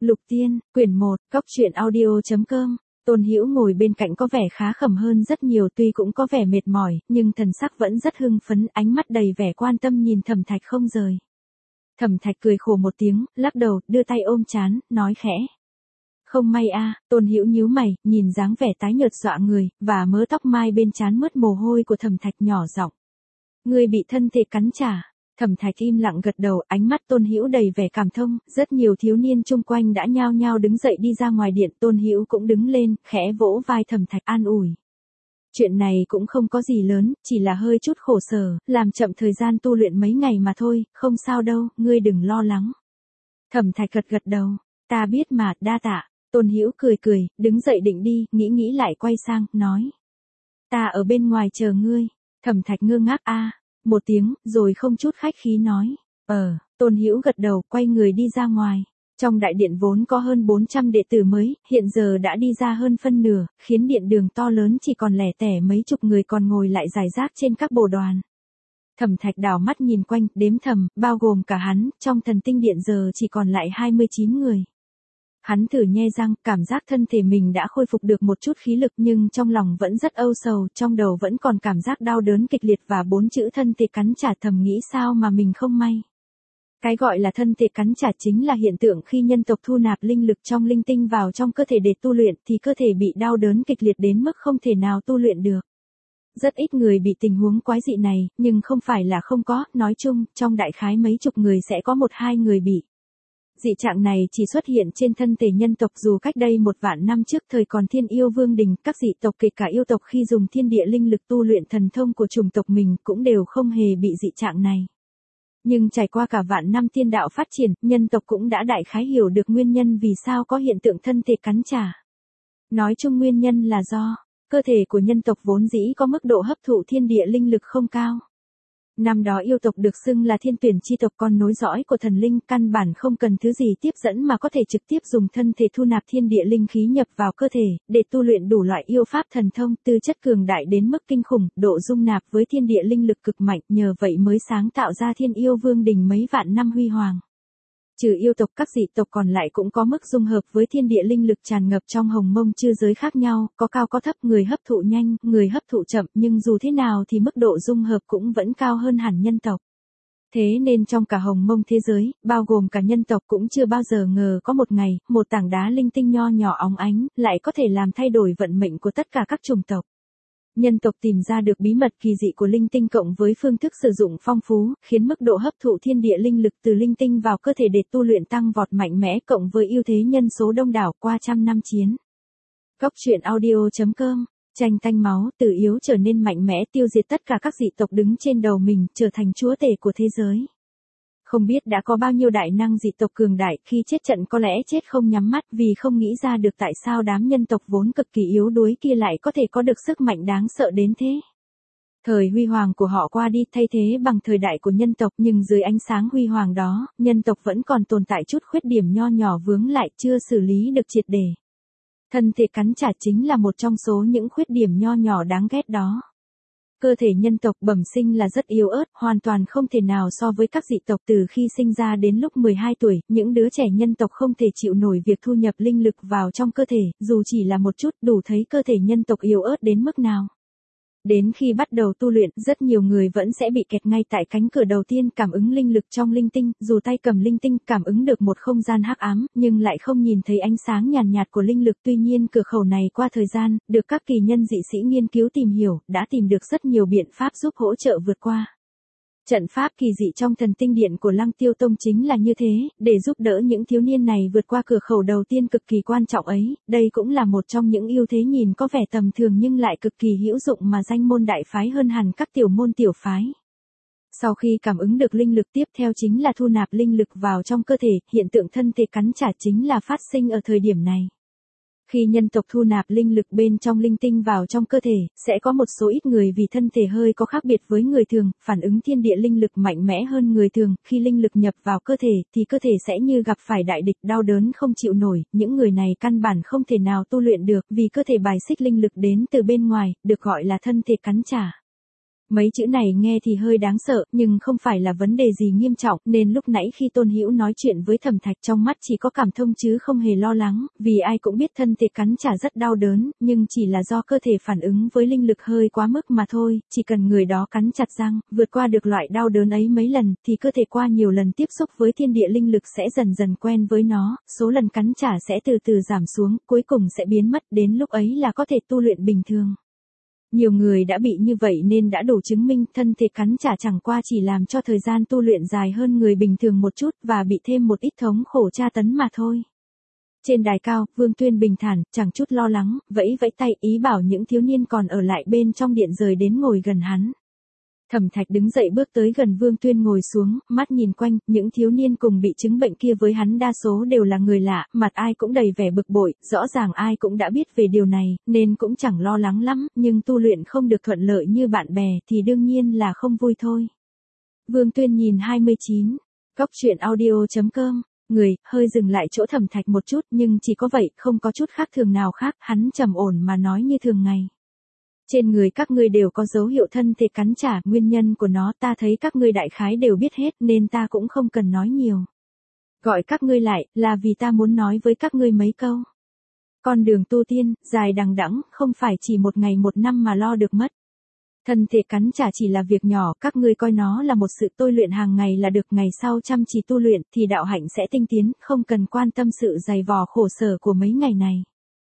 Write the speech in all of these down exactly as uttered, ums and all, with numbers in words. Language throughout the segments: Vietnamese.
Lục Tiên, quyển một, cóc truyện audio chấm com. Tôn Hữu ngồi bên cạnh có vẻ khá khẩm hơn rất nhiều, tuy cũng có vẻ mệt mỏi, nhưng thần sắc vẫn rất hưng phấn, ánh mắt đầy vẻ quan tâm nhìn Thẩm Thạch không rời. Thẩm Thạch cười khổ một tiếng, lắc đầu, đưa tay ôm trán, nói khẽ. Không may a. Tôn Hữu nhíu mày, nhìn dáng vẻ tái nhợt dọa người, và mớ tóc mai bên trán mướt mồ hôi của Thẩm Thạch nhỏ giọng. Ngươi bị thân thể cắn trả. Thẩm Thạch im lặng gật đầu, ánh mắt Tôn Hữu đầy vẻ cảm thông, rất nhiều thiếu niên chung quanh đã nhao nhao đứng dậy đi ra ngoài điện, Tôn Hữu cũng đứng lên, khẽ vỗ vai Thẩm Thạch an ủi. Chuyện này cũng không có gì lớn, chỉ là hơi chút khổ sở, làm chậm thời gian tu luyện mấy ngày mà thôi, không sao đâu, ngươi đừng lo lắng. Thẩm Thạch gật gật đầu, ta biết mà, đa tạ. Tôn Hữu cười cười, đứng dậy định đi, nghĩ nghĩ lại quay sang, nói. Ta ở bên ngoài chờ ngươi. Thẩm Thạch ngơ ngác a. Một tiếng, rồi không chút khách khí nói. Ờ, Tôn Hữu gật đầu, quay người đi ra ngoài. Trong đại điện vốn có hơn bốn trăm đệ tử mới, hiện giờ đã đi ra hơn phân nửa, khiến điện đường to lớn chỉ còn lẻ tẻ mấy chục người còn ngồi lại rải rác trên các bồ đoàn. Thẩm Thạch đảo mắt nhìn quanh, đếm thầm, bao gồm cả hắn, trong thần tinh điện giờ chỉ còn lại hai mươi chín người. Hắn thử nhe răng, cảm giác thân thể mình đã khôi phục được một chút khí lực nhưng trong lòng vẫn rất âu sầu, trong đầu vẫn còn cảm giác đau đớn kịch liệt và bốn chữ thân thể cắn trả, thầm nghĩ sao mà mình không may. Cái gọi là thân thể cắn trả chính là hiện tượng khi nhân tộc thu nạp linh lực trong linh tinh vào trong cơ thể để tu luyện thì cơ thể bị đau đớn kịch liệt đến mức không thể nào tu luyện được. Rất ít người bị tình huống quái dị này, nhưng không phải là không có, nói chung, trong đại khái mấy chục người sẽ có một hai người bị. Dị trạng này chỉ xuất hiện trên thân thể nhân tộc, dù cách đây một vạn năm trước thời còn Thiên Yêu Vương Đình, các dị tộc kể cả yêu tộc khi dùng thiên địa linh lực tu luyện thần thông của chủng tộc mình cũng đều không hề bị dị trạng này. Nhưng trải qua cả vạn năm thiên đạo phát triển, nhân tộc cũng đã đại khái hiểu được nguyên nhân vì sao có hiện tượng thân thể cắn trả. Nói chung nguyên nhân là do cơ thể của nhân tộc vốn dĩ có mức độ hấp thụ thiên địa linh lực không cao. Năm đó yêu tộc được xưng là thiên tuyển chi tộc, con nối dõi của thần linh, căn bản không cần thứ gì tiếp dẫn mà có thể trực tiếp dùng thân thể thu nạp thiên địa linh khí nhập vào cơ thể, để tu luyện đủ loại yêu pháp thần thông, tư chất cường đại đến mức kinh khủng, độ dung nạp với thiên địa linh lực cực mạnh, nhờ vậy mới sáng tạo ra Thiên Yêu Vương Đình mấy vạn năm huy hoàng. Trừ yêu tộc, các dị tộc còn lại cũng có mức dung hợp với thiên địa linh lực tràn ngập trong hồng mông chư giới khác nhau, có cao có thấp, người hấp thụ nhanh, người hấp thụ chậm, nhưng dù thế nào thì mức độ dung hợp cũng vẫn cao hơn hẳn nhân tộc. Thế nên trong cả hồng mông thế giới, bao gồm cả nhân tộc cũng chưa bao giờ ngờ có một ngày, một tảng đá linh tinh nho nhỏ óng ánh, lại có thể làm thay đổi vận mệnh của tất cả các chủng tộc. Nhân tộc tìm ra được bí mật kỳ dị của linh tinh cộng với phương thức sử dụng phong phú, khiến mức độ hấp thụ thiên địa linh lực từ linh tinh vào cơ thể để tu luyện tăng vọt mạnh mẽ, cộng với ưu thế nhân số đông đảo qua trăm năm chiến. Cóc truyện audio chấm com. Tranh tanh máu, từ yếu trở nên mạnh mẽ, tiêu diệt tất cả các dị tộc đứng trên đầu mình, trở thành chúa tể của thế giới. Không biết đã có bao nhiêu đại năng dị tộc cường đại khi chết trận có lẽ chết không nhắm mắt vì không nghĩ ra được tại sao đám nhân tộc vốn cực kỳ yếu đuối kia lại có thể có được sức mạnh đáng sợ đến thế. Thời huy hoàng của họ qua đi, thay thế bằng thời đại của nhân tộc, nhưng dưới ánh sáng huy hoàng đó, nhân tộc vẫn còn tồn tại chút khuyết điểm nho nhỏ vướng lại chưa xử lý được triệt để. Thân thể cắn trả chính là một trong số những khuyết điểm nho nhỏ đáng ghét đó. Cơ thể nhân tộc bẩm sinh là rất yếu ớt, hoàn toàn không thể nào so với các dị tộc. Từ khi sinh ra đến lúc mười hai tuổi, những đứa trẻ nhân tộc không thể chịu nổi việc thu nhập linh lực vào trong cơ thể, dù chỉ là một chút, đủ thấy cơ thể nhân tộc yếu ớt đến mức nào. Đến khi bắt đầu tu luyện, rất nhiều người vẫn sẽ bị kẹt ngay tại cánh cửa đầu tiên, cảm ứng linh lực trong linh tinh, dù tay cầm linh tinh, cảm ứng được một không gian hắc ám, nhưng lại không nhìn thấy ánh sáng nhàn nhạt của linh lực. Tuy nhiên cửa khẩu này qua thời gian, được các kỳ nhân dị sĩ nghiên cứu tìm hiểu, đã tìm được rất nhiều biện pháp giúp hỗ trợ vượt qua. Trận pháp kỳ dị trong thần tinh điện của Lăng Tiêu Tông chính là như thế, để giúp đỡ những thiếu niên này vượt qua cửa khẩu đầu tiên cực kỳ quan trọng ấy, đây cũng là một trong những ưu thế nhìn có vẻ tầm thường nhưng lại cực kỳ hữu dụng mà danh môn đại phái hơn hẳn các tiểu môn tiểu phái. Sau khi cảm ứng được linh lực, tiếp theo chính là thu nạp linh lực vào trong cơ thể, hiện tượng thân thể cắn trả chính là phát sinh ở thời điểm này. Khi nhân tộc thu nạp linh lực bên trong linh tinh vào trong cơ thể, sẽ có một số ít người vì thân thể hơi có khác biệt với người thường, phản ứng thiên địa linh lực mạnh mẽ hơn người thường, khi linh lực nhập vào cơ thể thì cơ thể sẽ như gặp phải đại địch, đau đớn không chịu nổi, những người này căn bản không thể nào tu luyện được vì cơ thể bài xích linh lực đến từ bên ngoài, được gọi là thân thể cắn trả. Mấy chữ này nghe thì hơi đáng sợ, nhưng không phải là vấn đề gì nghiêm trọng, nên lúc nãy khi Tôn Hữu nói chuyện với Thẩm Thạch trong mắt chỉ có cảm thông chứ không hề lo lắng, vì ai cũng biết thân thể cắn trả rất đau đớn, nhưng chỉ là do cơ thể phản ứng với linh lực hơi quá mức mà thôi, chỉ cần người đó cắn chặt răng, vượt qua được loại đau đớn ấy mấy lần, thì cơ thể qua nhiều lần tiếp xúc với thiên địa linh lực sẽ dần dần quen với nó, số lần cắn trả sẽ từ từ giảm xuống, cuối cùng sẽ biến mất, đến lúc ấy là có thể tu luyện bình thường. Nhiều người đã bị như vậy nên đã đủ chứng minh thân thể cắn trả chẳng qua chỉ làm cho thời gian tu luyện dài hơn người bình thường một chút và bị thêm một ít thống khổ tra tấn mà thôi. Trên đài cao, Vương Tuyên bình thản, chẳng chút lo lắng, vẫy vẫy tay ý bảo những thiếu niên còn ở lại bên trong điện rời đến ngồi gần hắn. Thẩm Thạch đứng dậy bước tới gần Vương Tuyên ngồi xuống, mắt nhìn quanh, những thiếu niên cùng bị chứng bệnh kia với hắn đa số đều là người lạ, mặt ai cũng đầy vẻ bực bội, rõ ràng ai cũng đã biết về điều này, nên cũng chẳng lo lắng lắm, nhưng tu luyện không được thuận lợi như bạn bè thì đương nhiên là không vui thôi. Vương Tuyên nhìn hai mươi chín, Cóc truyện audio chấm com, người, hơi dừng lại chỗ Thẩm Thạch một chút, nhưng chỉ có vậy, không có chút khác thường nào khác, hắn trầm ổn mà nói như thường ngày. Trên người các ngươi đều có dấu hiệu thân thể cắn trả, nguyên nhân của nó ta thấy các ngươi đại khái đều biết hết nên ta cũng không cần nói nhiều. Gọi các ngươi lại, là vì ta muốn nói với các ngươi mấy câu. Con đường tu tiên, dài đằng đẵng, không phải chỉ một ngày một năm mà lo được mất. Thân thể cắn trả chỉ là việc nhỏ, các ngươi coi nó là một sự tôi luyện hàng ngày là được, ngày sau chăm chỉ tu luyện thì đạo hạnh sẽ tinh tiến, không cần quan tâm sự dày vò khổ sở của mấy ngày này.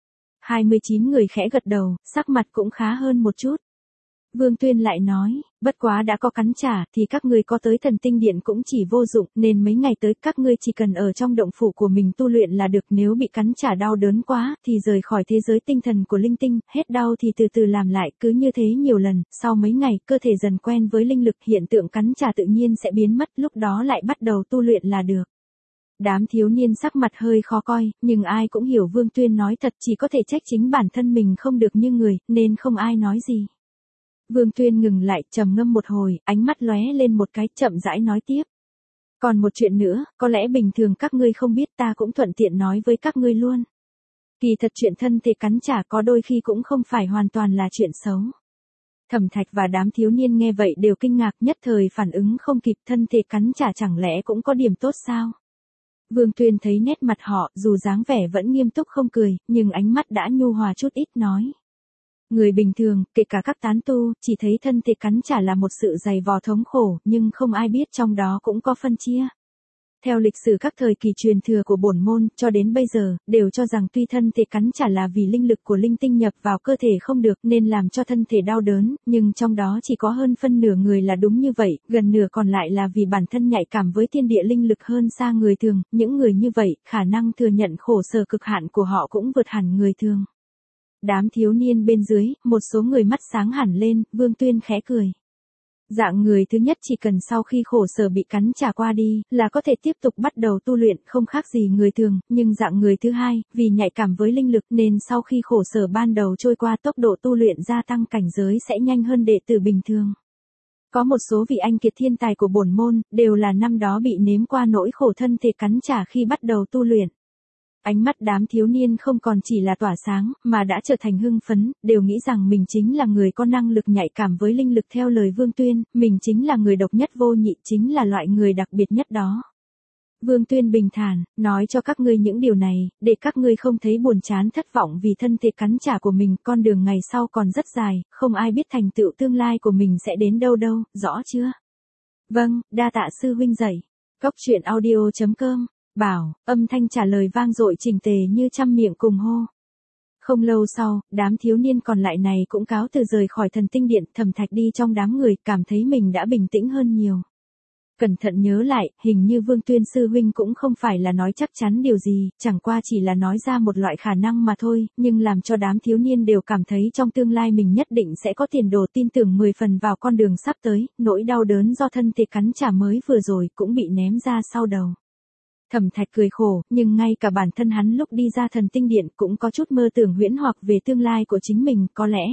hai mươi chín người khẽ gật đầu, sắc mặt cũng khá hơn một chút. Vương Tuyên lại nói, bất quá đã có cắn trả thì các ngươi có tới thần tinh điện cũng chỉ vô dụng, nên mấy ngày tới các ngươi chỉ cần ở trong động phủ của mình tu luyện là được, nếu bị cắn trả đau đớn quá thì rời khỏi thế giới tinh thần của linh tinh, hết đau thì từ từ làm lại, cứ như thế nhiều lần, sau mấy ngày cơ thể dần quen với linh lực, hiện tượng cắn trả tự nhiên sẽ biến mất, lúc đó lại bắt đầu tu luyện là được. Đám thiếu niên sắc mặt hơi khó coi, nhưng ai cũng hiểu Vương Tuyên nói thật, chỉ có thể trách chính bản thân mình không được như người, nên không ai nói gì. Vương Tuyên ngừng lại, trầm ngâm một hồi, ánh mắt lóe lên một cái, chậm rãi nói tiếp. Còn một chuyện nữa, có lẽ bình thường các ngươi không biết, ta cũng thuận tiện nói với các ngươi luôn. Kỳ thật chuyện thân thể cắn trả có đôi khi cũng không phải hoàn toàn là chuyện xấu. Thẩm Thạch và đám thiếu niên nghe vậy đều kinh ngạc, nhất thời phản ứng không kịp, thân thể cắn trả chẳng lẽ cũng có điểm tốt sao? Vương Tuyên thấy nét mặt họ, dù dáng vẻ vẫn nghiêm túc không cười, nhưng ánh mắt đã nhu hòa chút ít nói. Người bình thường, kể cả các tán tu, chỉ thấy thân thể cắn trả là một sự dày vò thống khổ, nhưng không ai biết trong đó cũng có phân chia. Theo lịch sử các thời kỳ truyền thừa của bổn môn, cho đến bây giờ, đều cho rằng tuy thân thể cắn trả là vì linh lực của linh tinh nhập vào cơ thể không được nên làm cho thân thể đau đớn, nhưng trong đó chỉ có hơn phân nửa người là đúng như vậy, gần nửa còn lại là vì bản thân nhạy cảm với thiên địa linh lực hơn xa người thường, những người như vậy, khả năng thừa nhận khổ sở cực hạn của họ cũng vượt hẳn người thường. Đám thiếu niên bên dưới, một số người mắt sáng hẳn lên, Vương Tuyên khẽ cười. Dạng người thứ nhất chỉ cần sau khi khổ sở bị cắn trả qua đi, là có thể tiếp tục bắt đầu tu luyện, không khác gì người thường, nhưng dạng người thứ hai, vì nhạy cảm với linh lực nên sau khi khổ sở ban đầu trôi qua, tốc độ tu luyện gia tăng, cảnh giới sẽ nhanh hơn đệ tử bình thường. Có một số vị anh kiệt thiên tài của bổn môn, đều là năm đó bị nếm qua nỗi khổ thân thể cắn trả khi bắt đầu tu luyện. Ánh mắt đám thiếu niên không còn chỉ là tỏa sáng, mà đã trở thành hưng phấn, đều nghĩ rằng mình chính là người có năng lực nhạy cảm với linh lực, theo lời Vương Tuyên, mình chính là người độc nhất vô nhị, chính là loại người đặc biệt nhất đó. Vương Tuyên bình thản, nói cho các ngươi những điều này, để các ngươi không thấy buồn chán thất vọng vì thân thể cắn trả của mình, con đường ngày sau còn rất dài, không ai biết thành tựu tương lai của mình sẽ đến đâu đâu, rõ chưa? Vâng, đa tạ sư huynh dạy. Cóc truyện audio chấm com. Bảo, âm thanh trả lời vang dội chỉnh tề như trăm miệng cùng hô. Không lâu sau, đám thiếu niên còn lại này cũng cáo từ rời khỏi thần tinh điện, Thẩm Thạch đi trong đám người, cảm thấy mình đã bình tĩnh hơn nhiều. Cẩn thận nhớ lại, hình như Vương Tuyên sư huynh cũng không phải là nói chắc chắn điều gì, chẳng qua chỉ là nói ra một loại khả năng mà thôi, nhưng làm cho đám thiếu niên đều cảm thấy trong tương lai mình nhất định sẽ có tiền đồ, tin tưởng mười phần vào con đường sắp tới, nỗi đau đớn do thân thể cắn trả mới vừa rồi cũng bị ném ra sau đầu. Thẩm Thạch cười khổ, nhưng ngay cả bản thân hắn lúc đi ra thần tinh điện cũng có chút mơ tưởng huyễn hoặc về tương lai của chính mình, có lẽ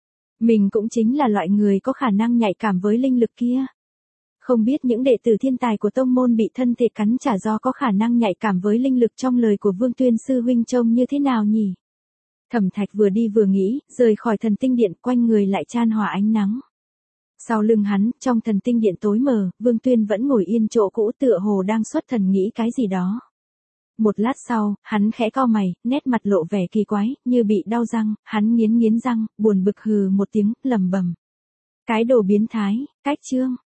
mình cũng chính là loại người có khả năng nhạy cảm với linh lực kia. Không biết những đệ tử thiên tài của tông môn bị thân thể cắn trả do có khả năng nhạy cảm với linh lực trong lời của Vương Tuyên sư huynh trông như thế nào nhỉ? Thẩm Thạch vừa đi vừa nghĩ, rời khỏi thần tinh điện, quanh người lại chan hòa ánh nắng. Sau lưng hắn, trong thần tinh điện tối mờ, Vương Tuyên vẫn ngồi yên chỗ cũ tựa hồ đang xuất thần nghĩ cái gì đó. Một lát sau, hắn khẽ cau mày, nét mặt lộ vẻ kỳ quái, như bị đau răng, hắn nghiến nghiến răng, buồn bực hừ một tiếng, lẩm bẩm. Cái đồ biến thái, cách chương.